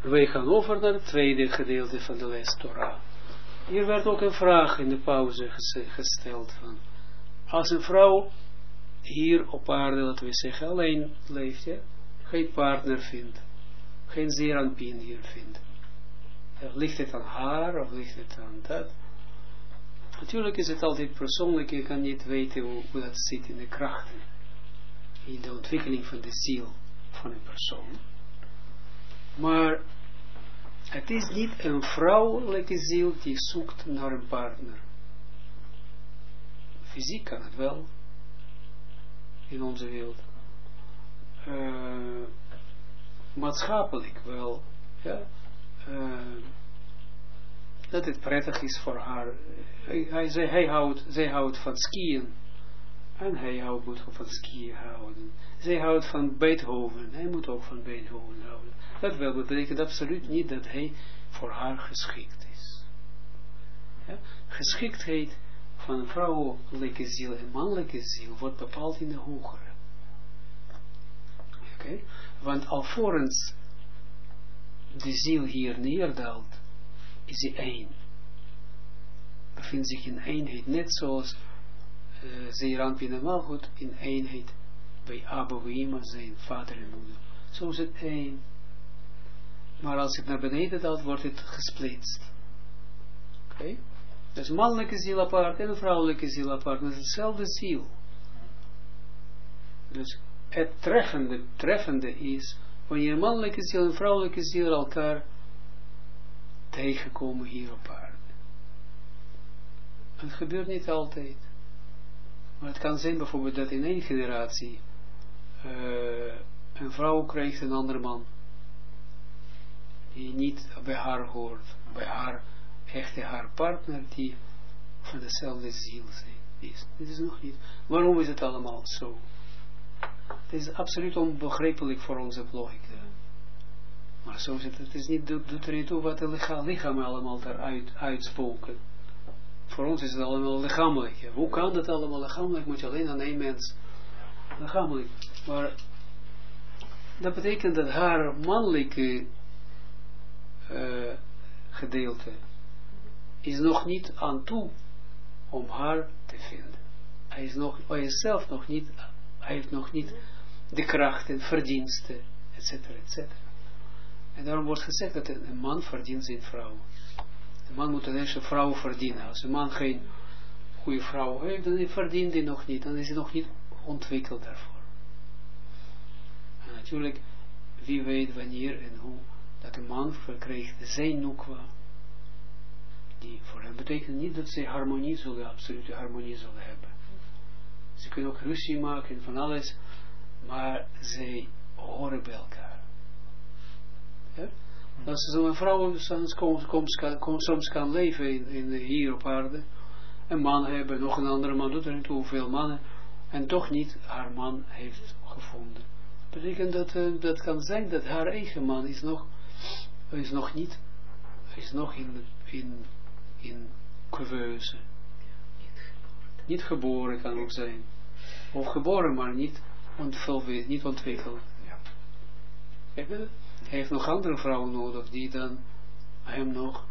Wij gaan over naar het tweede gedeelte van de les Torah. Hier werd ook een vraag in de pauze gesteld van, als een vrouw hier op aarde, laten we zeggen, alleen leeft, ja, geen partner vindt, geen zeeranpien hier vindt, ja, ligt het aan haar of ligt het aan dat? Natuurlijk is het altijd persoonlijk, je kan niet weten hoe dat zit in de krachten, in de ontwikkeling van de ziel van een persoon. Maar het is niet een vrouwelijke ziel die zoekt naar een partner. Fysiek kan het wel, in onze wereld. Maatschappelijk wel, ja. Dat het prettig is voor haar. Zij houdt van skiën. En hij moet ook van skiën houden. Zij houdt van Beethoven. Hij moet ook van Beethoven houden. Dat wel betekent absoluut niet dat hij voor haar geschikt is. Ja? Geschiktheid van een vrouwelijke ziel en mannelijke ziel wordt bepaald in de hogere. Okay? Want alvorens de ziel hier neerdaalt, is hij één. Bevindt zich in eenheid, net zoals Zeeranpien en Malchut in eenheid bij Abba en Ima zijn, vader en moeder. Zo is het één. Maar als het naar beneden daalt, wordt het gesplitst. Oké? Dus mannelijke ziel apart en vrouwelijke ziel apart, dat is hetzelfde ziel. Dus het treffende is, wanneer mannelijke ziel en vrouwelijke ziel elkaar tegenkomen hier op aarde. Het gebeurt niet altijd. Maar het kan zijn bijvoorbeeld dat in één generatie een vrouw krijgt een andere man die niet bij haar hoort, bij haar partner die van dezelfde ziel is. Dit is nog niet. Waarom is het allemaal zo? Het is absoluut onbegrijpelijk voor onze logica. Maar zo is het. Het is niet, doet er niet toe wat de lichamen allemaal daaruit uitspoken. Voor ons is het allemaal lichamelijk. Ja. Hoe kan dat allemaal lichamelijk? Moet je alleen aan één mens lichamelijk. Maar dat betekent dat haar mannelijke gedeelte is nog niet aan toe om haar te vinden. Hij is nog bij jezelf nog niet, hij heeft nog niet de krachten, verdiensten, etc. etc. En daarom wordt gezegd dat een man verdient zijn vrouw. Een man moet een eerste vrouw verdienen. Als een man geen goede vrouw heeft, dan verdient hij nog niet. Dan is hij nog niet ontwikkeld daarvoor. En natuurlijk, wie weet wanneer en hoe dat een man verkrijgt zijn nukwa. Die voor hem betekent niet dat ze harmonie zullen, absolute harmonie zullen hebben. Ze kunnen ook ruzie maken van alles, maar zij horen bij elkaar. Ja? Als zo'n vrouw soms kan leven hier op aarde, een man hebben, nog een andere man, doet er niet hoeveel mannen, en toch niet haar man heeft gevonden. Dat betekent dat kan zijn dat haar eigen man is nog in keuze. Niet geboren kan ook zijn. Of geboren, maar niet ontwikkeld. Ja. Hij heeft nog andere vrouwen nodig die dan hem nog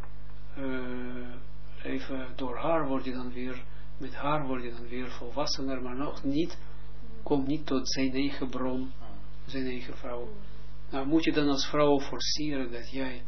even door haar word je dan weer, met haar word je dan weer volwassener, maar nog niet, komt niet tot zijn eigen bron, zijn eigen vrouw. Nou moet je dan als vrouw forceren dat jij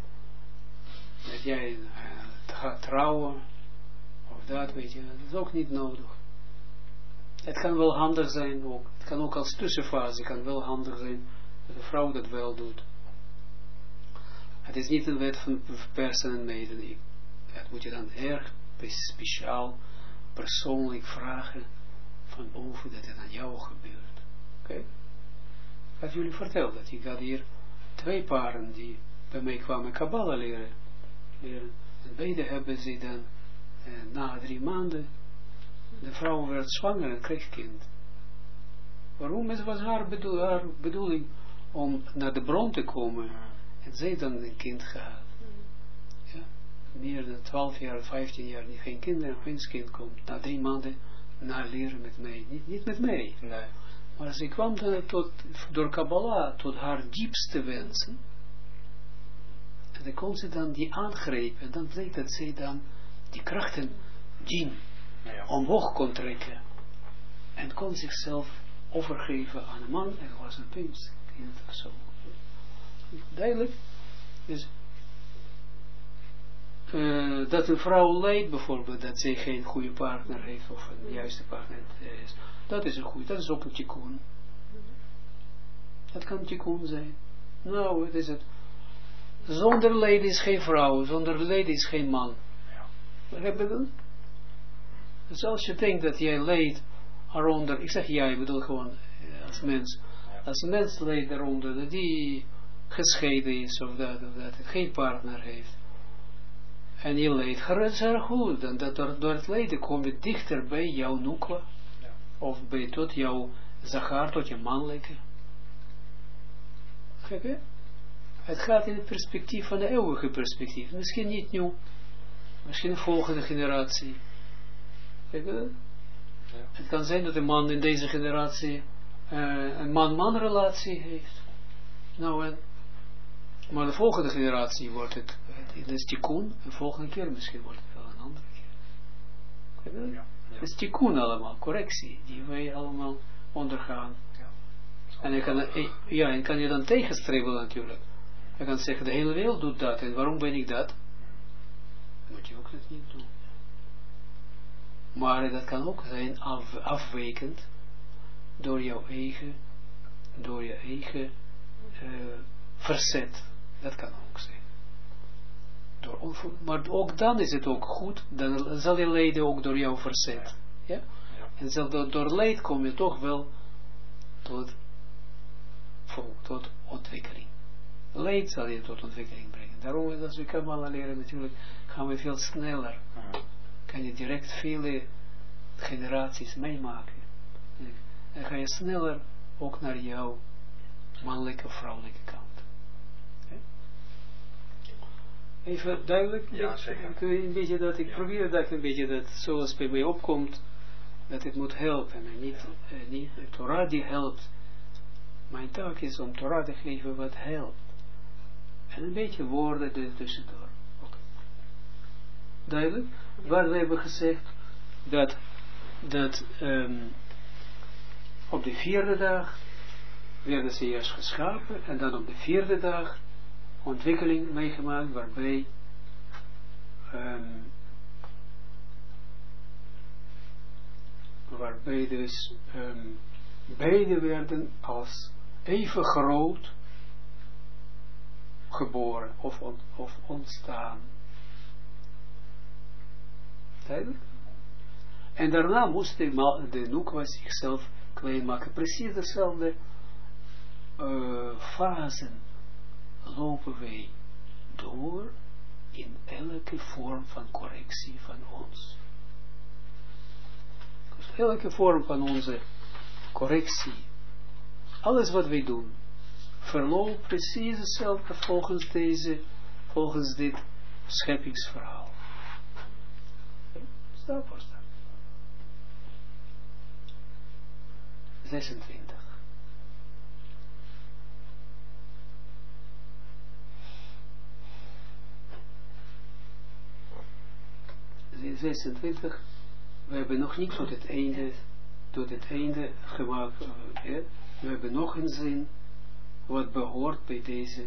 gaat trouwen, of dat weet je, dat is ook niet nodig. Het kan wel handig zijn ook, het kan ook als tussenfase, kan wel handig zijn dat de vrouw dat wel doet. Het is niet een wet van persen en meiden. Dat moet je dan erg speciaal, persoonlijk vragen van boven dat het aan jou gebeurt. Oké? Ik had jullie verteld dat ik had hier 2 paren die bij mij kwamen Kabbalah leren. En beide hebben ze dan na 3 maanden, de vrouw werd zwanger en kreeg kind. Waarom? Het was haar bedoeling om naar de bron te komen. En zij dan een kind gehad. Ja? Meer dan 12 jaar, 15 jaar, die geen kinderen, geen kind komt. Na 3 maanden na leren met mij. Niet met mij. Nee. Maar ze kwam dan door Kabbalah tot haar diepste wensen. dan kon ze dan die aangrepen. En dan bleek dat zij dan die krachten, djinn, omhoog kon trekken. En kon zichzelf overgeven aan een man. En er was een prins. Of zo. Duidelijk. Dus dat een vrouw lijdt bijvoorbeeld, dat zij geen goede partner heeft, of een juiste partner is. Dat is een goede, dat is ook een tikkun. Dat kan tikkun zijn. Nou, het is het. Zonder lijden is geen vrouw, zonder lijden is geen man. Begrijp je dat? Dus als je denkt dat jij lijdt eronder, ik zeg jij, ik bedoel gewoon als mens. Als een mens lijdt eronder, dat die gescheiden is, of dat geen partner heeft. En je lijdt erg goed, dan dat door het lijden kom je dichter bij jouw nukwa, of bij tot jouw zachar, tot je mannelijke. Kijk hè? Het gaat in het perspectief van de eeuwige perspectief. Misschien niet nu, misschien de volgende generatie. Kijk hè? Ja. Het kan zijn dat een man in deze generatie een man-man relatie heeft. Nou en maar de volgende generatie wordt het is tikkun, de volgende keer misschien wordt het wel een andere keer. Ja. Het is tikkun allemaal, correctie, die wij allemaal ondergaan. Ja. En kan je dan tegenstreven natuurlijk. Je kan zeggen, de hele wereld doet dat, en waarom ben ik dat? Dan moet je ook dat niet doen. Maar dat kan ook zijn afwijkend door jouw eigen, verzet. Dat kan ook zijn. Maar ook dan is het ook goed, dan zal je lijden ook door jouw verzet. Ja? En door leid kom je toch wel tot ontwikkeling. Leid zal je tot ontwikkeling brengen. Daarom, als we Kabbalah leren natuurlijk, gaan we veel sneller. Kan je direct vele generaties meemaken. En ga je sneller ook naar jouw mannelijke of vrouwelijke kant. Even duidelijk, ja, een beetje dat ik probeer dat een beetje dat zoals bij mij opkomt, dat het moet helpen en niet Torah die helpt. Mijn taak is om Torah te geven wat helpt. En een beetje woorden er tussendoor. Okay. Duidelijk? Waar we hebben gezegd dat op de 4e dag werden ze eerst geschapen en dan op de 4e dag ontwikkeling meegemaakt waarbij dus beide werden als even groot geboren of ontstaan. Duidelijk? En daarna moest de nukwa zichzelf klein maken. Precies dezelfde fasen lopen wij door in elke vorm van correctie van ons. Dus elke vorm van onze correctie, alles wat wij doen, verloopt precies hetzelfde volgens dit scheppingsverhaal. Stap voor stap. 26. 26, we hebben nog niet tot het einde gemaakt. We hebben nog een zin wat behoort bij deze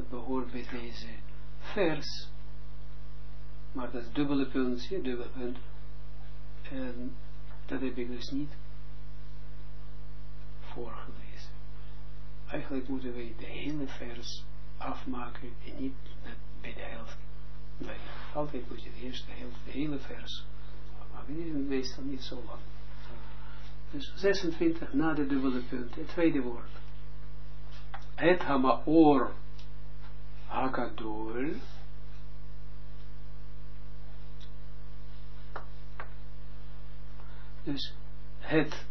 vers. Maar dat is dubbele punt. En dat heb ik dus niet voorgelezen. Eigenlijk moeten we de hele vers afmaken en niet bij de helft. Nee, altijd moet je de hele vers afmaken. Die is meestal niet zo lang. Dus 26 na de dubbele punt. Het tweede woord. Het hamaor hakadol. Dus het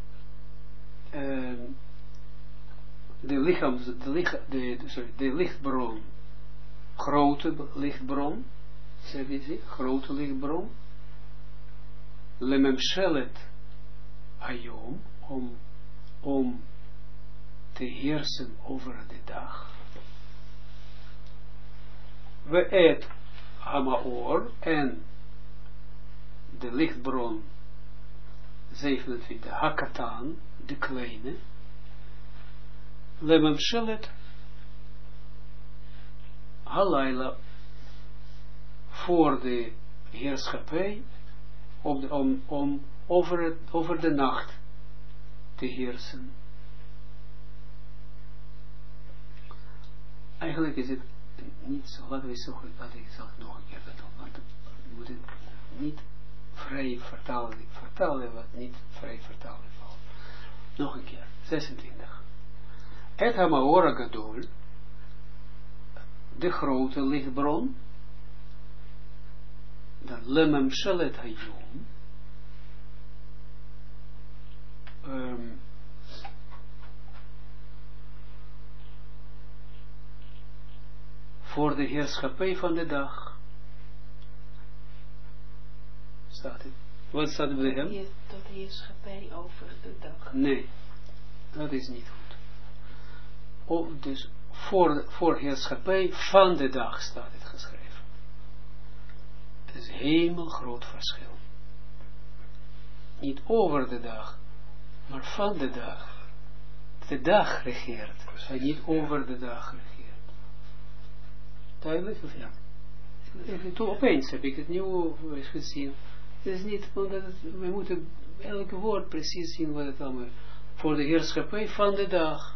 de lichtbron, grote lichtbron, grote lichtbron, lememshelet ayom, om te heersen over de dag. we et hamaor en de lichtbron 27 hakatan, de kleine, lememshelet halayla voor de heerschappij om over de nacht te heersen. Eigenlijk is het niet zo, laten we zo, dat ik zal nog een keer dat doen, want we moeten niet vrij vertalen wat niet vrij vertalen valt. Nog een keer, 26. Et hamaor gadol, de grote lichtbron, dan lemem shelet hayom, voor de heerschappij van de dag. Staat het? Wat staat er bij hem? Tot de heerschappij over de dag. Nee, dat is niet goed. Dus voor heerschappij van de dag staat het geschreven. Het is een hemelgroot verschil. Niet over de dag, maar van de dag. De dag regeert, en niet over de dag regeert. Duidelijk of niet? Toen opeens heb ik het nieuw gezien. Het is niet, omdat we moeten elk woord precies zien wat het allemaal voor de heerschappij van de dag.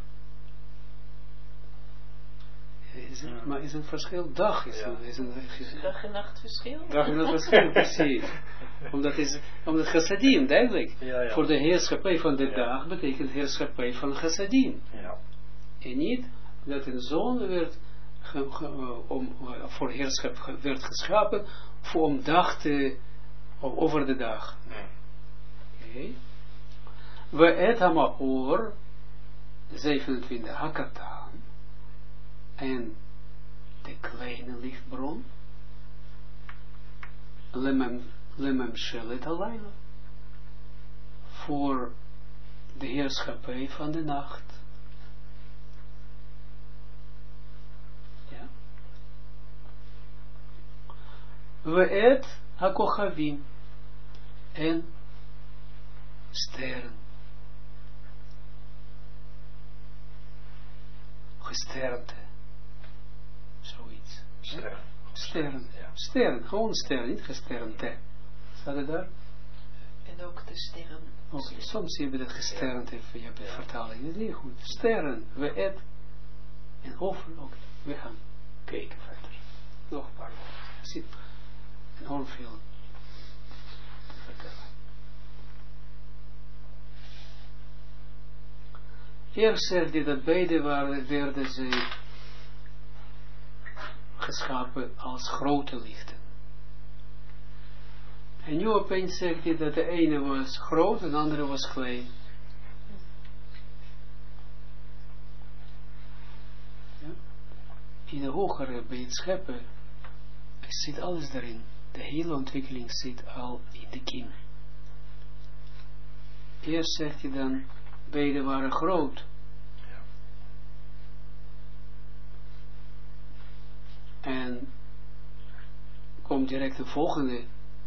Maar is een verschil? Dag is een dag en nacht verschil? Dag en nacht verschil, precies. Omdat chassadim, duidelijk. Voor de heerschappij van de dag betekent heerschappij van chassadim. Ja. En niet dat een zon werd voor heerschap werd geschapen om dag te over de dag. Oké. We et hamaor 27 hakatan en de kleine lichtbron lemem shelet alayla voor de heerschappij van de nacht. Ja. We et hakochavim en sterren. Gesternte. Zoiets. Sterren. Sterren. Ja. Sterren. Gewoon sterren, niet gesternte. Staat het daar? En ook de sterren. Okay. Soms heb je dat gesternte, je hebt de vertaling. Dat is niet goed. Sterren. We et. En over. Okay. We gaan kijken verder. Nog een paar woorden. Er zit enorm veel te vertellen. Eerst zegt hij dat beide werden ze geschapen als grote lichten. En nu opeens zegt hij dat de ene was groot en de andere was klein. Ja? In de hogere, bij het scheppen, zit alles daarin. De hele ontwikkeling zit al in de kiem. Eerst zegt hij dan, beide waren groot. En komt direct de volgende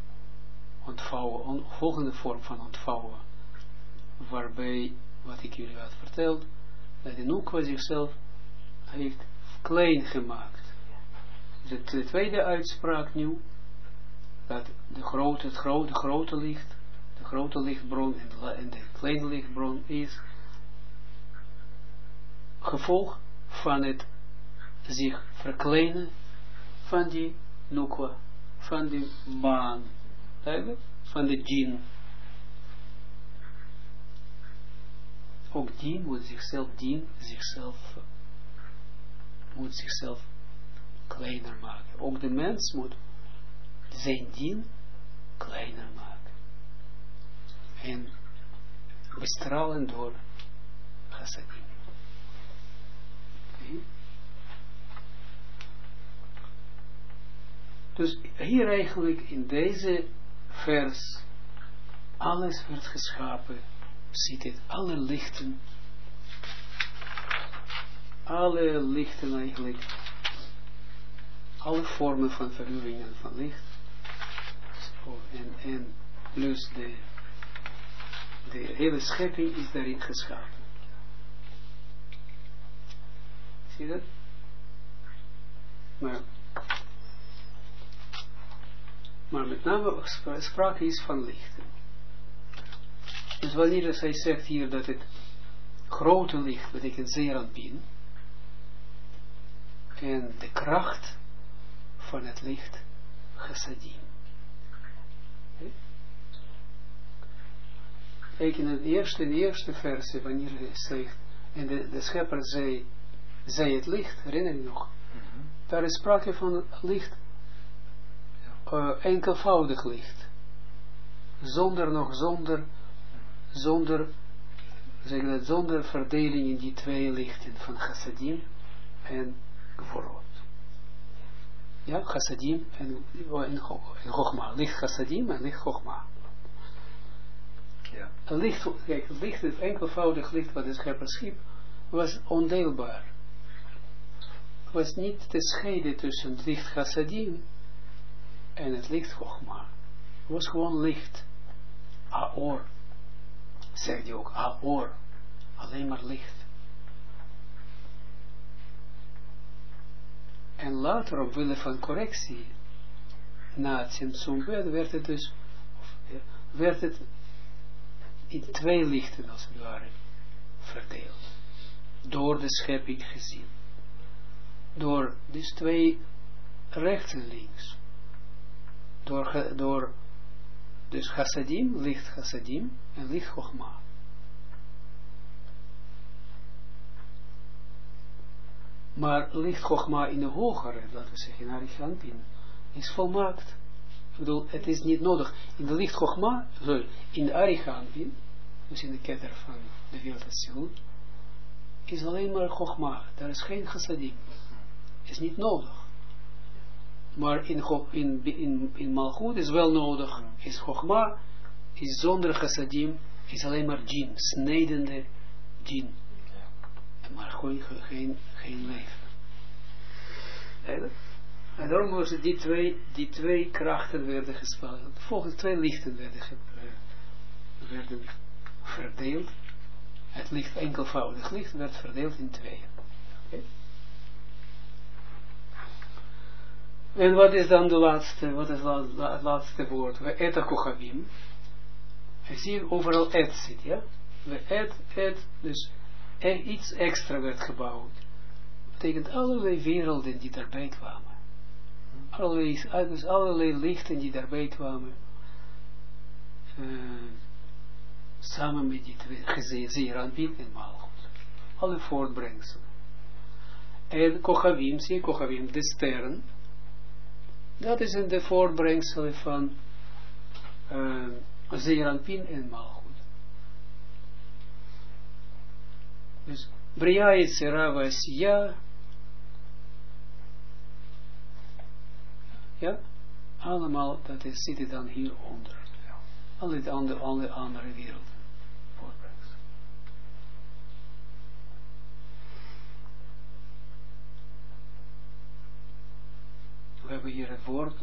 volgende vorm van ontvouwen, waarbij, wat ik jullie had verteld, dat de Nukwa zichzelf heeft klein gemaakt. De tweede uitspraak nu, dat de grote licht, de grote lichtbron en de kleine lichtbron is gevolg van het zich verkleinen van die Nukwa, van die maan, van de djinn. Ook djinn moet zichzelf kleiner maken. Ook de mens moet zijn djinn kleiner maken. En bestralen door chassadim. Okay. Dus hier eigenlijk in deze vers, alles werd geschapen, ziet het, alle lichten eigenlijk, alle vormen van verruwingen van licht. En plus de hele schepping is daarin geschapen. Zie je dat? Maar met name sprake is van lichten. Dus wanneer hij zegt hier dat het grote licht betekent Zeranpin, en de kracht van het licht Chassadim. Kijk in de eerste verse, wanneer hij zegt, en de schepper zei het licht, herinner je nog? Daar is sprake van licht, enkelvoudig licht. Zonder verdeling in die twee lichten van Chassadim en Gvorot. Ja, Chassadim en Chogma. Licht Chassadim en licht Chogma. Ja. Het licht, het enkelvoudig licht wat de schepper schiep, was ondeelbaar. Het was niet te scheiden tussen het licht Chassadim en het licht Chogma. Het was gewoon licht. Aor. Zegt hij ook, Aor. Alleen maar licht. En later, omwille van correctie, na het Tzimtzum werd het dus, werd het in twee lichten, als het ware, verdeeld. Door de schepping gezien. Door dus twee rechts en links. Door dus Chassadim, licht Chassadim en licht Chogma. Maar licht Chogma in de hogere, laten we zeggen, in Arichampin, is volmaakt. Ik bedoel, het is niet nodig. In de licht Chogma, in de Arichampin, dus in de ketter van de wereld Atsilut, is alleen maar Chogma. Daar is geen Chassadim. Is niet nodig. Maar in Malchut is wel nodig. Is Chogma, is zonder Chassadim, is alleen maar djinn, snijdende djinn. Maar gewoon geen leven. En daarom was die twee krachten werden gespannen. Volgens twee lichten werden verdeeld. Het licht, enkelvoudig licht, werd verdeeld in tweeën. Okay. En wat is dan het laatste woord? We eten kochavim. Je ziet overal et zit, ja? We et, dus iets extra werd gebouwd. Dat betekent allerlei werelden die daarbij kwamen. Allerlei lichten die daarbij kwamen. Samen met die twee, Zeranpin en Malchut. Alle voortbrengselen. En Kochavim, zie Kochavim, de sterren. Dat is in de voortbrengselen van Zeranpin en Malchut. Dus Bria Yetzira Vasiya, ja, allemaal dat zit dan hieronder. Alle andere werelden. Voortbrengsel. We hebben hier het woord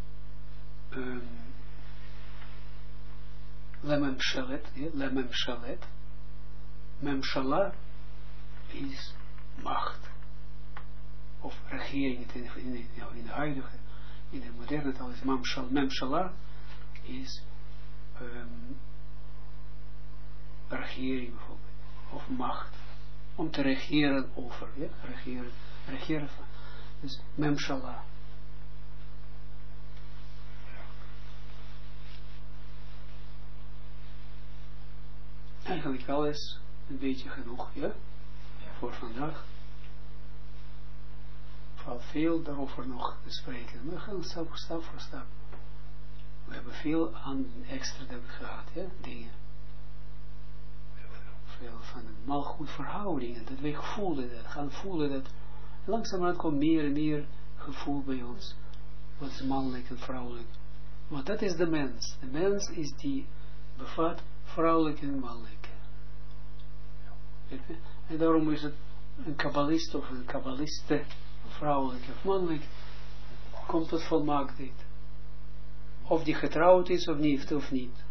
Lemem Shalet. Memshala is macht. Of regering in de huidige, in de moderne taal is Memshala is regering bijvoorbeeld. Of macht. Om te regeren over. Ja? Regeren van. Dus Memshala. Eigenlijk alles een beetje genoeg, ja? Voor vandaag. Valt veel daarover nog te spreken. We gaan stap voor stap. We hebben veel aan extra gehad, ja? Dingen. Veel van het malgoed verhoudingen, dat wij gaan voelen dat. Langzamerhand komt meer en meer gevoel bij ons. Wat is mannelijk en vrouwelijk. Want dat is de mens. De mens is die bevat vrouwelijk en mannelijk. En daarom is het een kabbalist of een kabbaliste, vrouwelijk of mannelijk, komt tot volmaaktheid. Of die getrouwd is of niet.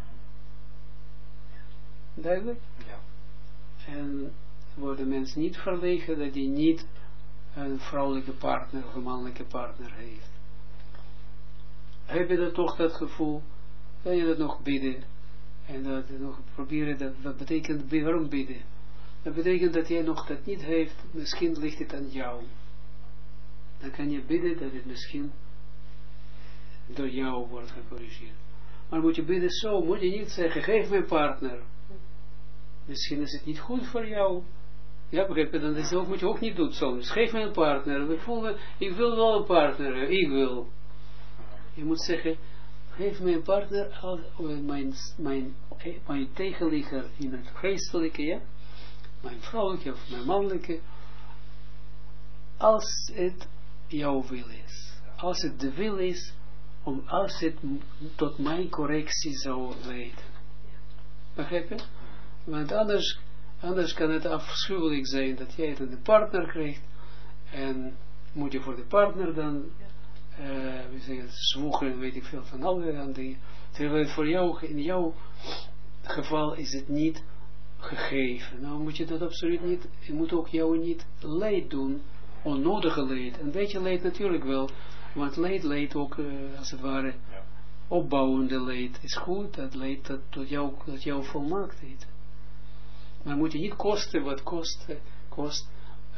Duidelijk? Ja. En wordt de mens niet verlegen dat hij niet een vrouwelijke partner of een mannelijke partner heeft. Heb je dat toch dat gevoel, kan je dat nog bidden. En dat nog proberen, dat betekent, waarom bidden? Dat betekent dat jij nog dat niet heeft, misschien ligt het aan jou. Dan kan je bidden dat het misschien door jou wordt gecorrigeerd. Maar moet je bidden zo, moet je niet zeggen, geef mij een partner. Misschien is het niet goed voor jou. Ja, begrijp je, dan is ook, moet je ook niet doen soms. Geef mij een partner. Ik wil wel een partner, ik wil. Je moet zeggen, geef mij een partner, mijn tegenligger in het geestelijke, ja? Mijn vrouwelijke of mijn mannelijke, als het jouw wil is. Als het de wil is, als het tot mijn correctie zou leiden. Begrijp je? Want anders kan het afschuwelijk zijn dat jij dan een partner krijgt en moet je voor de partner dan we zeggen zwoegen, weet ik veel van allerlei dingen. Terwijl het voor jou, in jouw geval is het niet gegeven. Nou moet je dat absoluut niet, je moet ook jou niet leid doen, onnodige leid. Een beetje leid natuurlijk wel, want leid ook als het ware opbouwende leid is goed, dat leidt tot jouw volmaaktheid. Maar moet je niet kosten wat kost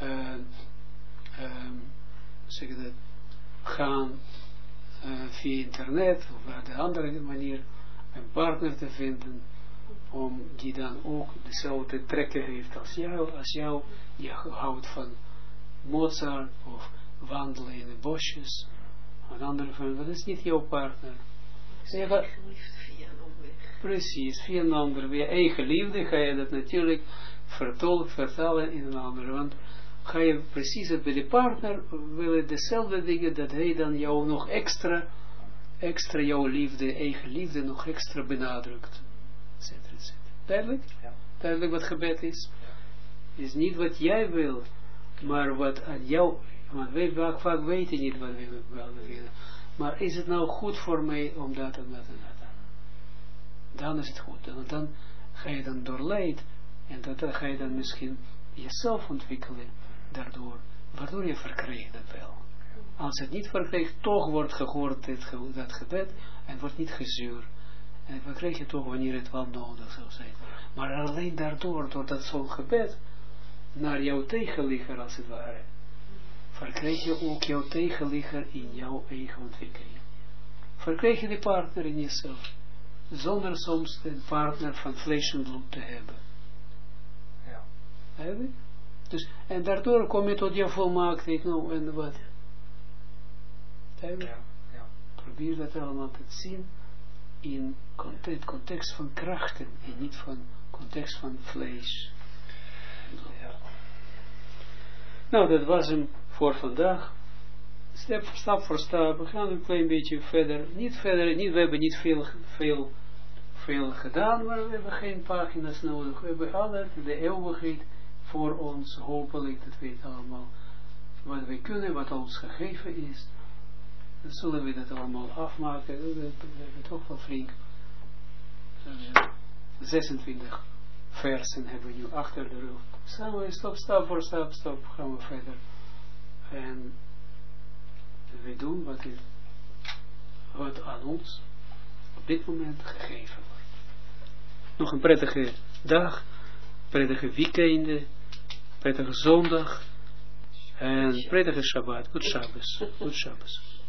zeg je dat, gaan via internet of op de andere manier een partner te vinden om die dan ook dezelfde trekken heeft als jou, je houdt van Mozart of wandelen in de bosjes, een andere van, dat is niet jouw partner. Eigen liefde via een omweg. Precies, via een ander, via eigen liefde ga je dat natuurlijk vertalen in een ander, want ga je precies het bij de partner willen dezelfde dingen, dat hij dan jou nog extra jouw liefde, eigen liefde nog extra benadrukt. Etcetera. Duidelijk? Ja. Duidelijk wat gebed is? Ja. Is niet wat jij wil, maar wat aan jou, want wij vaak weten niet wat we willen. Maar is het nou goed voor mij om dat en dat en dat? Dan is het goed. En dan ga je dan doorleid en dan ga je dan misschien jezelf ontwikkelen daardoor, waardoor je verkrijgt dat wel. Als het niet verkrijgt, toch wordt gehoord dat gebed en wordt niet gezuur. En verkrijg je toch wanneer het wel nodig zou zijn. Maar alleen daardoor, doordat zo'n gebed naar jouw tegenligger als het ware, verkrijg je ook jouw tegenligger in jouw eigen ontwikkeling. Verkrijg je die partner in jezelf, zonder soms een partner van vlees en bloed te hebben. Ja. Eigenlijk? Dus, en daardoor kom je tot jouw volmaaktheid, nou en wat. Eigenlijk? Ja. Probeer dat allemaal te zien in het context van krachten en niet van context van vlees. Ja. Nou, dat was hem voor vandaag. Stap voor stap. We gaan een klein beetje verder. We hebben niet veel gedaan, maar we hebben geen pagina's nodig. We hebben alle de eeuwigheid voor ons. Hopelijk dat we het allemaal wat we kunnen, wat ons gegeven is. Dan zullen we dat allemaal afmaken. We hebben toch wel flink 26 versen hebben we nu achter de rug. Samen stap voor stap gaan we verder. En we doen wat aan ons op dit moment gegeven wordt. Nog een prettige dag, prettige weekend, prettige zondag en prettige Shabbat. Goed Shabbos.